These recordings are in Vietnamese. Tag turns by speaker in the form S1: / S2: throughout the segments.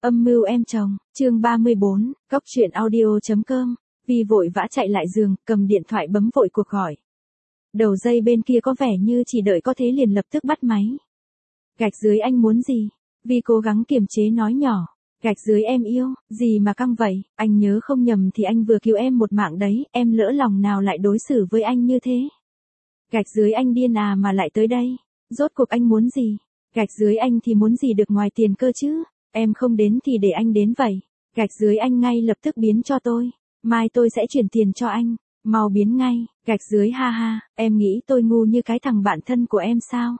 S1: Âm mưu em chồng, chương 34, Cóc truyện audio.com. Vi vội vã chạy lại giường, cầm điện thoại bấm vội cuộc gọi. Đầu dây bên kia có vẻ như chỉ đợi có thế liền lập tức bắt máy. Gạch dưới anh muốn gì? Vi cố gắng kiềm chế nói nhỏ. Gạch dưới em yêu, gì mà căng vậy, anh nhớ không nhầm thì anh vừa cứu em một mạng đấy, em lỡ lòng nào lại đối xử với anh như thế. Gạch dưới anh điên à mà lại tới đây, rốt cuộc anh muốn gì? Gạch dưới anh thì muốn gì được ngoài tiền cơ chứ, em không đến thì để anh đến vậy. Gạch dưới anh ngay lập tức biến cho tôi, mai tôi sẽ chuyển tiền cho anh, mau biến ngay. Gạch dưới ha ha, em nghĩ tôi ngu như cái thằng bạn thân của em sao?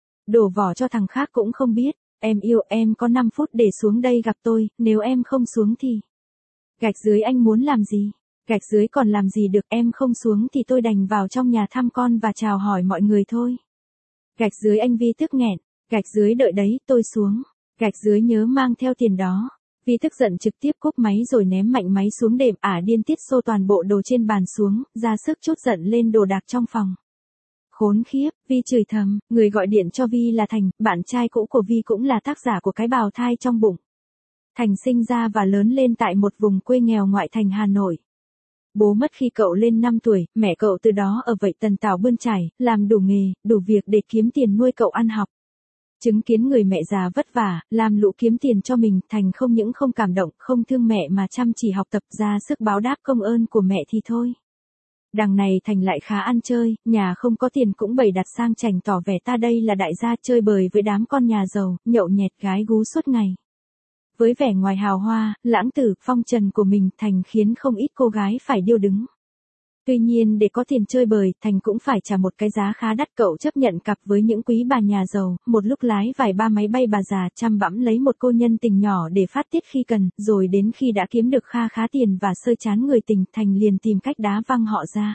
S1: Đổ vỏ cho thằng khác cũng không biết. Em yêu, em có 5 phút để xuống đây gặp tôi, nếu em không xuống thì... Gạch dưới anh muốn làm gì? Gạch dưới còn làm gì được, em không xuống thì tôi đành vào trong nhà thăm con và chào hỏi mọi người thôi. Gạch dưới anh Vi tức nghẹn. Gạch dưới đợi đấy, tôi xuống. Gạch dưới nhớ mang theo tiền đó. Vi tức giận trực tiếp cúp máy rồi ném mạnh máy xuống đệm, điên tiết xô toàn bộ đồ trên bàn xuống, ra sức trút giận lên đồ đạc trong phòng. Khốn khiếp, Vi chửi thầm, người gọi điện cho Vi là Thành, bạn trai cũ của Vi cũng là tác giả của cái bào thai trong bụng. Thành sinh ra và lớn lên tại một vùng quê nghèo ngoại thành Hà Nội. Bố mất khi cậu lên 5 tuổi, mẹ cậu từ đó ở vậy tần tảo bươn trải, làm đủ nghề, đủ việc để kiếm tiền nuôi cậu ăn học. Chứng kiến người mẹ già vất vả, làm lũ kiếm tiền cho mình, Thành không những không cảm động, không thương mẹ mà chăm chỉ học tập ra sức báo đáp công ơn của mẹ thì thôi. Đằng này Thành lại khá ăn chơi, nhà không có tiền cũng bày đặt sang chảnh tỏ vẻ ta đây là đại gia chơi bời với đám con nhà giàu, nhậu nhẹt gái gú suốt ngày. Với vẻ ngoài hào hoa, lãng tử, phong trần của mình, Thành khiến không ít cô gái phải điêu đứng. Tuy nhiên để có tiền chơi bời, Thành cũng phải trả một cái giá khá đắt. Cậu chấp nhận cặp với những quý bà nhà giàu, một lúc lái vài ba máy bay bà già, chăm bẵm lấy một cô nhân tình nhỏ để phát tiết khi cần, rồi đến khi đã kiếm được kha khá tiền và sơi chán người tình, Thành liền tìm cách đá văng họ ra.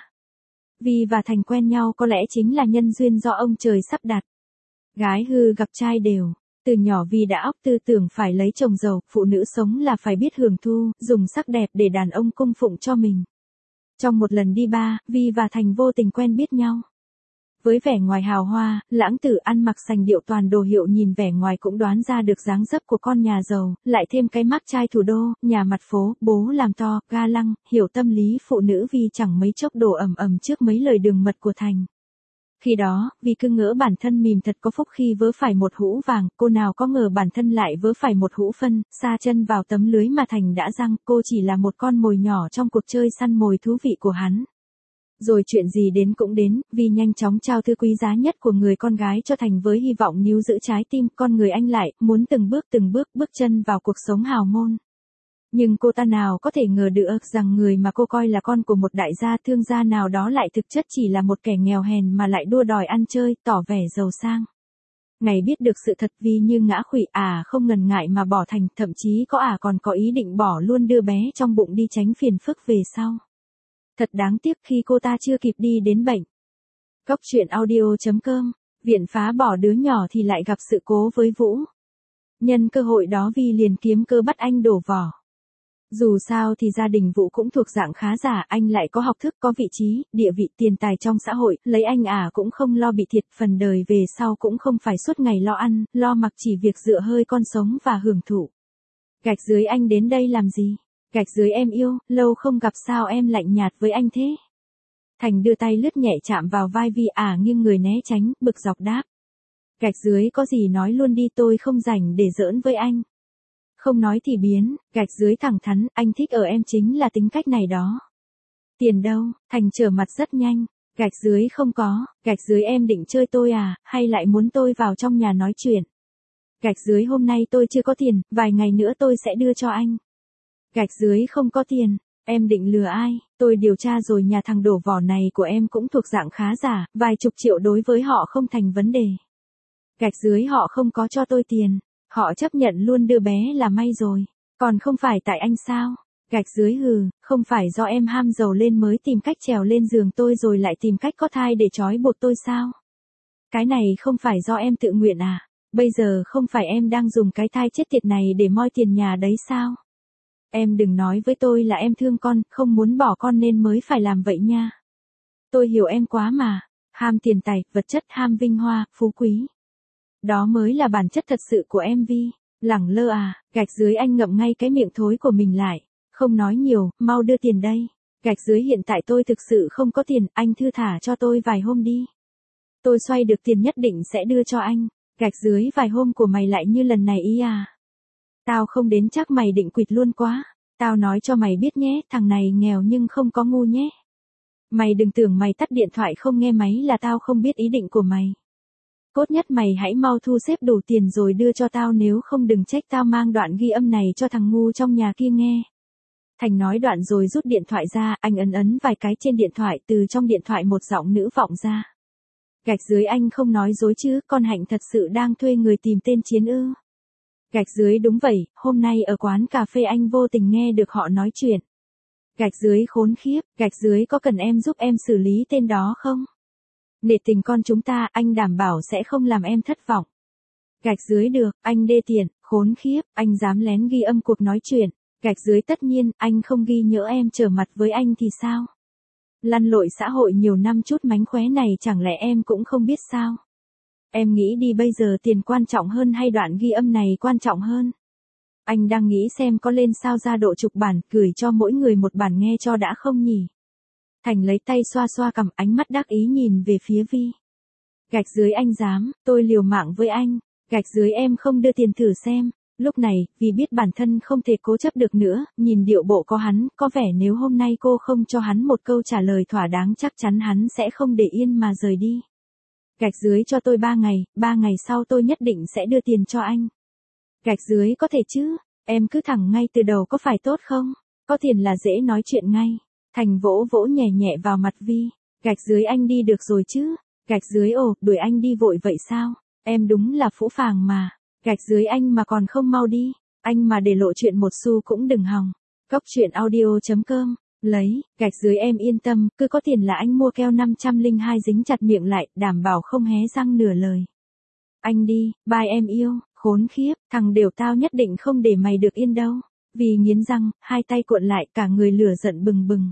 S1: Vi và Thành quen nhau có lẽ chính là nhân duyên do ông trời sắp đặt. Gái hư gặp trai đều. Từ nhỏ Vi đã óc tư tưởng phải lấy chồng giàu, phụ nữ sống là phải biết hưởng thu, dùng sắc đẹp để đàn ông cung phụng cho mình. Trong một lần đi bar, Vi và Thành vô tình quen biết nhau. Với vẻ ngoài hào hoa, lãng tử ăn mặc sành điệu toàn đồ hiệu, nhìn vẻ ngoài cũng đoán ra được dáng dấp của con nhà giàu, lại thêm cái mác trai thủ đô, nhà mặt phố, bố làm to, ga lăng, hiểu tâm lý phụ nữ, Vi chẳng mấy chốc đổ ầm trước mấy lời đường mật của Thành. Khi đó, Vi cứ ngỡ bản thân mìm thật có phúc khi vớ phải một hũ vàng, cô nào có ngờ bản thân lại vớ phải một hũ phân, sa chân vào tấm lưới mà Thành đã giăng, cô chỉ là một con mồi nhỏ trong cuộc chơi săn mồi thú vị của hắn. Rồi chuyện gì đến cũng đến, Vi nhanh chóng trao thứ quý giá nhất của người con gái cho Thành với hy vọng níu giữ trái tim con người anh lại, muốn từng bước bước chân vào cuộc sống hào môn. Nhưng cô ta nào có thể ngờ được rằng người mà cô coi là con của một đại gia thương gia nào đó lại thực chất chỉ là một kẻ nghèo hèn mà lại đua đòi ăn chơi, tỏ vẻ giàu sang. Ngày biết được sự thật Vi như ngã khuỵu, không ngần ngại mà bỏ Thành, thậm chí còn có ý định bỏ luôn đứa bé trong bụng đi tránh phiền phức về sau. Thật đáng tiếc khi cô ta chưa kịp đi đến bệnh. Cóc truyện audio.com, viện phá bỏ đứa nhỏ thì lại gặp sự cố với Vũ. Nhân cơ hội đó Vi liền kiếm cơ bắt anh đổ vỏ. Dù sao thì gia đình Vũ cũng thuộc dạng khá giả, anh lại có học thức, có vị trí, địa vị, tiền tài trong xã hội, lấy anh cũng không lo bị thiệt, phần đời về sau cũng không phải suốt ngày lo ăn, lo mặc, chỉ việc dựa hơi con sống và hưởng thụ. Gạch dưới anh đến đây làm gì? Gạch dưới em yêu, lâu không gặp sao em lạnh nhạt với anh thế? Thành đưa tay lướt nhẹ chạm vào vai Vi, nghiêng người né tránh, bực dọc đáp. Gạch dưới có gì nói luôn đi, tôi không rảnh để giỡn với anh. Không nói thì biến, gạch dưới thẳng thắn, anh thích ở em chính là tính cách này đó. Tiền đâu? Thành trở mặt rất nhanh. Gạch dưới không có, gạch dưới em định chơi tôi hay lại muốn tôi vào trong nhà nói chuyện? Gạch dưới hôm nay tôi chưa có tiền, vài ngày nữa tôi sẽ đưa cho anh. Gạch dưới không có tiền, em định lừa ai? Tôi điều tra rồi, nhà thằng đổ vỏ này của em cũng thuộc dạng khá giả, vài chục triệu đối với họ không thành vấn đề. Gạch dưới họ không có cho tôi tiền. Họ chấp nhận luôn đứa bé là may rồi, còn không phải tại anh sao? Gạch dưới hừ, không phải do em ham giàu lên mới tìm cách trèo lên giường tôi rồi lại tìm cách có thai để trói buộc tôi sao? Cái này không phải do em tự nguyện bây giờ không phải em đang dùng cái thai chết tiệt này để moi tiền nhà đấy sao? Em đừng nói với tôi là em thương con, không muốn bỏ con nên mới phải làm vậy nha. Tôi hiểu em quá mà, ham tiền tài, vật chất, ham vinh hoa, phú quý. Đó mới là bản chất thật sự của em Vi. Lẳng lơ à, gạch dưới anh ngậm ngay cái miệng thối của mình lại. Không nói nhiều, mau đưa tiền đây. Gạch dưới hiện tại tôi thực sự không có tiền, anh thư thả cho tôi vài hôm đi. Tôi xoay được tiền nhất định sẽ đưa cho anh. Gạch dưới vài hôm của mày lại như lần này ý à. Tao không đến chắc mày định quỵt luôn quá. Tao nói cho mày biết nhé, thằng này nghèo nhưng không có ngu nhé. Mày đừng tưởng mày tắt điện thoại không nghe máy là tao không biết ý định của mày. Cốt nhất mày hãy mau thu xếp đủ tiền rồi đưa cho tao, nếu không đừng trách tao mang đoạn ghi âm này cho thằng ngu trong nhà kia nghe. Thành nói đoạn rồi rút điện thoại ra, anh ấn vài cái trên điện thoại, từ trong điện thoại một giọng nữ vọng ra. Gạch dưới anh không nói dối chứ, con Hạnh thật sự đang thuê người tìm tên Chiến ư? Gạch dưới đúng vậy, hôm nay ở quán cà phê anh vô tình nghe được họ nói chuyện. Gạch dưới khốn khiếp, gạch dưới có cần em giúp em xử lý tên đó không? Nể tình con chúng ta, anh đảm bảo sẽ không làm em thất vọng. Gạch dưới được, anh đê tiện, khốn khiếp, anh dám lén ghi âm cuộc nói chuyện. Gạch dưới tất nhiên, anh không ghi, nhỡ em trở mặt với anh thì sao? Lăn lội xã hội nhiều năm chút mánh khóe này chẳng lẽ em cũng không biết sao? Em nghĩ đi, bây giờ tiền quan trọng hơn hay đoạn ghi âm này quan trọng hơn? Anh đang nghĩ xem có lên sao ra độ chục bản, gửi cho mỗi người một bản nghe cho đã không nhỉ? Thành lấy tay xoa xoa cằm, ánh mắt đắc ý nhìn về phía Vi. Gạch dưới anh dám, tôi liều mạng với anh. Gạch dưới em không đưa tiền thử xem. Lúc này, vì biết bản thân không thể cố chấp được nữa, nhìn điệu bộ có hắn, có vẻ nếu hôm nay cô không cho hắn một câu trả lời thỏa đáng chắc chắn hắn sẽ không để yên mà rời đi. Gạch dưới cho tôi 3 ngày, 3 ngày sau tôi nhất định sẽ đưa tiền cho anh. Gạch dưới có thể chứ, em cứ thẳng ngay từ đầu có phải tốt không? Có tiền là dễ nói chuyện ngay. Thành vỗ vỗ nhẹ nhẹ vào mặt Vi. Gạch dưới anh đi được rồi chứ? Gạch dưới ồ, đuổi anh đi vội vậy sao? Em đúng là phũ phàng mà. Gạch dưới anh mà còn không mau đi. Anh mà để lộ chuyện một xu cũng đừng hòng. Cóc truyện audio.com. Lấy, gạch dưới em yên tâm, cứ có tiền là anh mua keo 502 dính chặt miệng lại, đảm bảo không hé răng nửa lời. Anh đi, bye em yêu, khốn khiếp, thằng đều tao nhất định không để mày được yên đâu. Vì nghiến răng, hai tay cuộn lại, cả người lửa giận bừng bừng.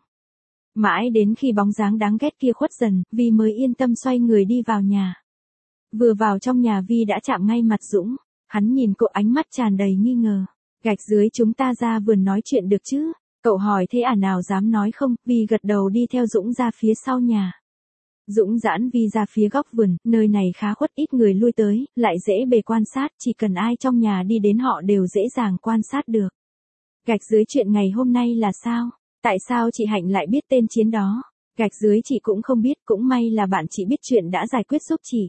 S1: Mãi đến khi bóng dáng đáng ghét kia khuất dần, Vi mới yên tâm xoay người đi vào nhà. Vừa vào trong nhà Vi đã chạm ngay mặt Dũng. Hắn nhìn cô ánh mắt tràn đầy nghi ngờ. Gạch dưới chúng ta ra vườn nói chuyện được chứ? Cậu hỏi thế à, nào dám nói không? Vi gật đầu đi theo Dũng ra phía sau nhà. Dũng giãn Vi ra phía góc vườn, nơi này khá khuất ít người lui tới, lại dễ bề quan sát, chỉ cần ai trong nhà đi đến họ đều dễ dàng quan sát được. Gạch dưới chuyện ngày hôm nay là sao? Tại sao chị Hạnh lại biết tên Chiến đó? Gạch dưới chị cũng không biết, cũng may là bạn chị biết chuyện đã giải quyết giúp chị.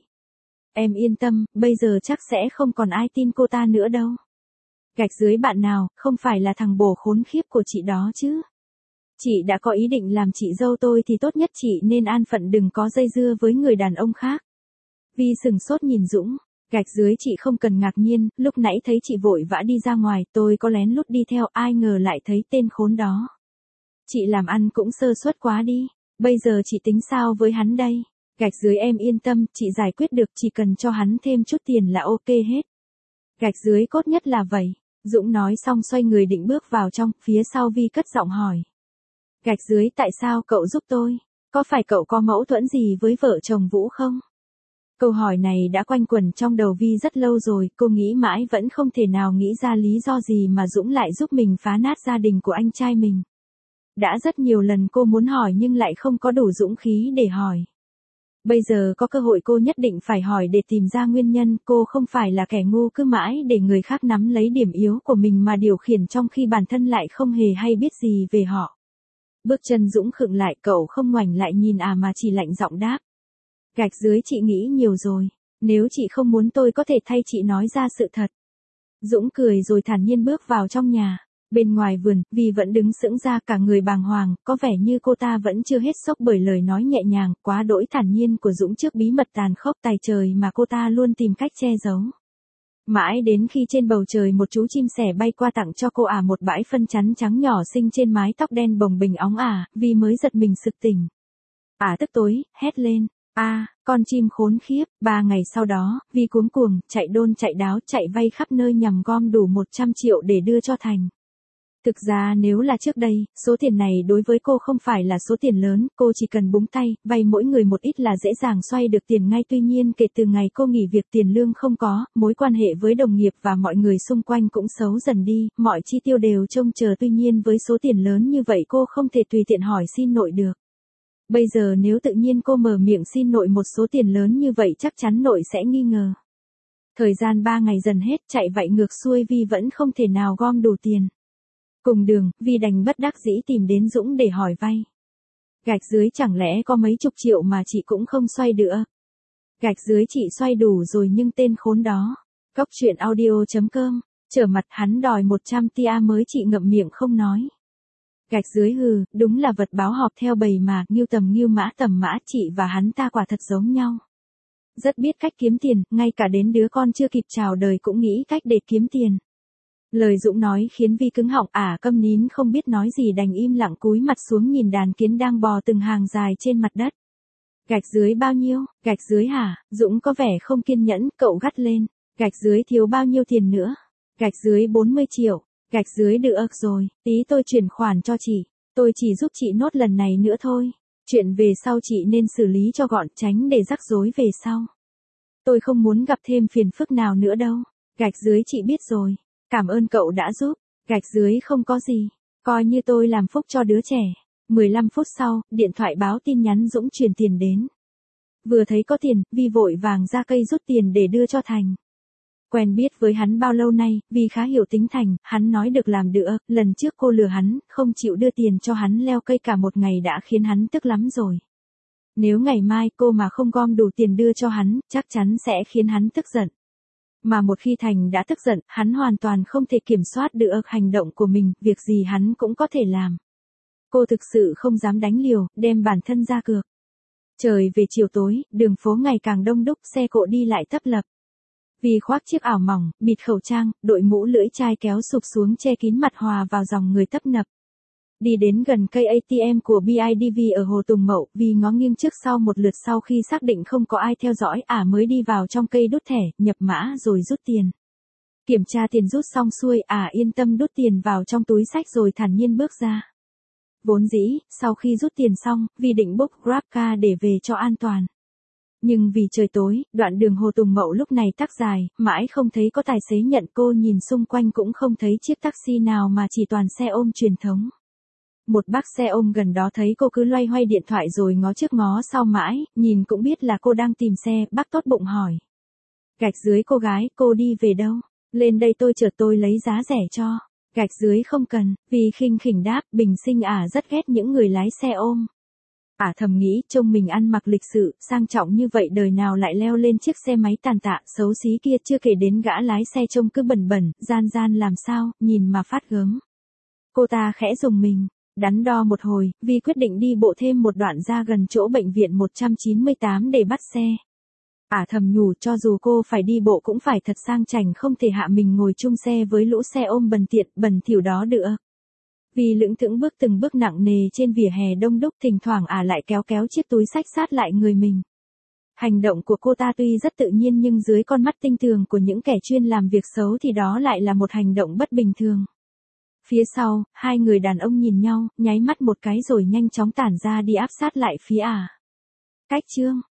S1: Em yên tâm, bây giờ chắc sẽ không còn ai tin cô ta nữa đâu. Gạch dưới bạn nào, không phải là thằng bồ khốn khiếp của chị đó chứ? Chị đã có ý định làm chị dâu tôi thì tốt nhất chị nên an phận, đừng có dây dưa với người đàn ông khác. Vi sừng sốt nhìn Dũng. Gạch dưới chị không cần ngạc nhiên, lúc nãy thấy chị vội vã đi ra ngoài, tôi có lén lút đi theo, ai ngờ lại thấy tên khốn đó. Chị làm ăn cũng sơ suất quá đi, bây giờ chị tính sao với hắn đây? Gạch dưới em yên tâm, chị giải quyết được, chỉ cần cho hắn thêm chút tiền là ok hết. Gạch dưới cốt nhất là vậy. Dũng nói xong xoay người định bước vào trong, phía sau Vi cất giọng hỏi. Gạch dưới tại sao cậu giúp tôi? Có phải cậu có mâu thuẫn gì với vợ chồng Vũ không? Câu hỏi này đã quanh quẩn trong đầu Vi rất lâu rồi, cô nghĩ mãi vẫn không thể nào nghĩ ra lý do gì mà Dũng lại giúp mình phá nát gia đình của anh trai mình. Đã rất nhiều lần cô muốn hỏi nhưng lại không có đủ dũng khí để hỏi. Bây giờ có cơ hội cô nhất định phải hỏi để tìm ra nguyên nhân, cô không phải là kẻ ngu cứ mãi để người khác nắm lấy điểm yếu của mình mà điều khiển trong khi bản thân lại không hề hay biết gì về họ. Bước chân Dũng khựng lại, cậu không ngoảnh lại nhìn mà chỉ lạnh giọng đáp. Gạch dưới chị nghĩ nhiều rồi, nếu chị không muốn tôi có thể thay chị nói ra sự thật. Dũng cười rồi thản nhiên bước vào trong nhà. Bên ngoài vườn, Vi vẫn đứng sững ra cả người bàng hoàng, có vẻ như cô ta vẫn chưa hết sốc bởi lời nói nhẹ nhàng, quá đỗi thản nhiên của Dũng trước bí mật tàn khốc tài trời mà cô ta luôn tìm cách che giấu. Mãi đến khi trên bầu trời một chú chim sẻ bay qua tặng cho cô một bãi phân chắn trắng nhỏ xinh trên mái tóc đen bồng bềnh óng Vi mới giật mình sực tỉnh. Tức tối, hét lên. Con chim khốn khiếp. 3 ngày sau đó, Vi cuống cuồng, chạy đôn chạy đáo chạy vay khắp nơi nhằm gom đủ 100 triệu để đưa cho Thành. Thực ra nếu là trước đây, số tiền này đối với cô không phải là số tiền lớn, cô chỉ cần búng tay, vay mỗi người một ít là dễ dàng xoay được tiền ngay. Tuy nhiên kể từ ngày cô nghỉ việc tiền lương không có, mối quan hệ với đồng nghiệp và mọi người xung quanh cũng xấu dần đi, mọi chi tiêu đều trông chờ. Tuy nhiên với số tiền lớn như vậy cô không thể tùy tiện hỏi xin nội được. Bây giờ nếu tự nhiên cô mở miệng xin nội một số tiền lớn như vậy chắc chắn nội sẽ nghi ngờ. Thời gian 3 ngày dần hết, chạy vậy ngược xuôi Vi vẫn không thể nào gom đủ tiền. Cùng đường, Vi đành bất đắc dĩ tìm đến Dũng để hỏi vay. Gạch dưới chẳng lẽ có mấy chục triệu mà chị cũng không xoay được. Gạch dưới chị xoay đủ rồi nhưng tên khốn đó. Cóc truyện audio.com, trở mặt hắn đòi 100 tia mới chị ngậm miệng không nói. Gạch dưới hừ, đúng là vật báo họp theo bầy mà, nghiêu tầm nghiêu mã tầm mã, chị và hắn ta quả thật giống nhau. Rất biết cách kiếm tiền, ngay cả đến đứa con chưa kịp chào đời cũng nghĩ cách để kiếm tiền. Lời Dũng nói khiến Vi cứng họng, câm nín không biết nói gì đành im lặng cúi mặt xuống nhìn đàn kiến đang bò từng hàng dài trên mặt đất. Gạch dưới bao nhiêu, gạch dưới hả? Dũng có vẻ không kiên nhẫn, cậu gắt lên. Gạch dưới thiếu bao nhiêu tiền nữa? Gạch dưới 40 triệu. Gạch dưới được rồi, tí tôi chuyển khoản cho chị. Tôi chỉ giúp chị nốt lần này nữa thôi. Chuyện về sau chị nên xử lý cho gọn, tránh để rắc rối về sau. Tôi không muốn gặp thêm phiền phức nào nữa đâu. Gạch dưới chị biết rồi. Cảm ơn cậu đã giúp. Gạch dưới không có gì. Coi như tôi làm phúc cho đứa trẻ. 15 phút sau, điện thoại báo tin nhắn Dũng chuyển tiền đến. Vừa thấy có tiền, Vi vội vàng ra cây rút tiền để đưa cho Thành. Quen biết với hắn bao lâu nay, vì khá hiểu tính Thành, hắn nói được làm được, lần trước cô lừa hắn, không chịu đưa tiền cho hắn leo cây cả một ngày đã khiến hắn tức lắm rồi. Nếu ngày mai cô mà không gom đủ tiền đưa cho hắn, chắc chắn sẽ khiến hắn tức giận. Mà một khi Thành đã tức giận, hắn hoàn toàn không thể kiểm soát được hành động của mình, việc gì hắn cũng có thể làm. Cô thực sự không dám đánh liều, đem bản thân ra cược. Trời về chiều tối, đường phố ngày càng đông đúc, xe cộ đi lại tấp lập. Vì khoác chiếc áo mỏng, bịt khẩu trang, đội mũ lưỡi chai kéo sụp xuống che kín mặt hòa vào dòng người tấp nập. Đi đến gần cây ATM của BIDV ở Hồ Tùng Mậu, vì ngó nghiêng trước sau một lượt sau khi xác định không có ai theo dõi, mới đi vào trong cây đút thẻ, nhập mã rồi rút tiền. Kiểm tra tiền rút xong xuôi, yên tâm đút tiền vào trong túi xách rồi thản nhiên bước ra. Vốn dĩ, sau khi rút tiền xong, Vi định book GrabCar để về cho an toàn. Nhưng vì trời tối, đoạn đường Hồ Tùng Mậu lúc này tắc dài, mãi không thấy có tài xế nhận. Cô nhìn xung quanh cũng không thấy chiếc taxi nào mà chỉ toàn xe ôm truyền thống. Một bác xe ôm gần đó thấy cô cứ loay hoay điện thoại rồi ngó trước ngó sau mãi, nhìn cũng biết là cô đang tìm xe, bác tốt bụng hỏi. Gạch dưới cô gái, cô đi về đâu? Lên đây tôi chở tôi lấy giá rẻ cho. Gạch dưới không cần, vì khinh khỉnh đáp, bình sinh rất ghét những người lái xe ôm. Thầm nghĩ, trông mình ăn mặc lịch sự, sang trọng như vậy đời nào lại leo lên chiếc xe máy tàn tạ, xấu xí kia, chưa kể đến gã lái xe trông cứ bẩn bẩn, gian gian làm sao, nhìn mà phát gớm. Cô ta khẽ rùng mình, đắn đo một hồi, Vi quyết định đi bộ thêm một đoạn ra gần chỗ bệnh viện 198 để bắt xe. Thầm nhủ cho dù cô phải đi bộ cũng phải thật sang chảnh, không thể hạ mình ngồi chung xe với lũ xe ôm bần tiện, bẩn thỉu đó được. Vì lững thững bước từng bước nặng nề trên vỉa hè đông đúc, thỉnh thoảng lại kéo kéo chiếc túi xách sát lại người mình. Hành động của cô ta tuy rất tự nhiên nhưng dưới con mắt tinh tường của những kẻ chuyên làm việc xấu thì đó lại là một hành động bất bình thường. Phía sau, hai người đàn ông nhìn nhau, nháy mắt một cái rồi nhanh chóng tản ra đi áp sát lại phía Cách chương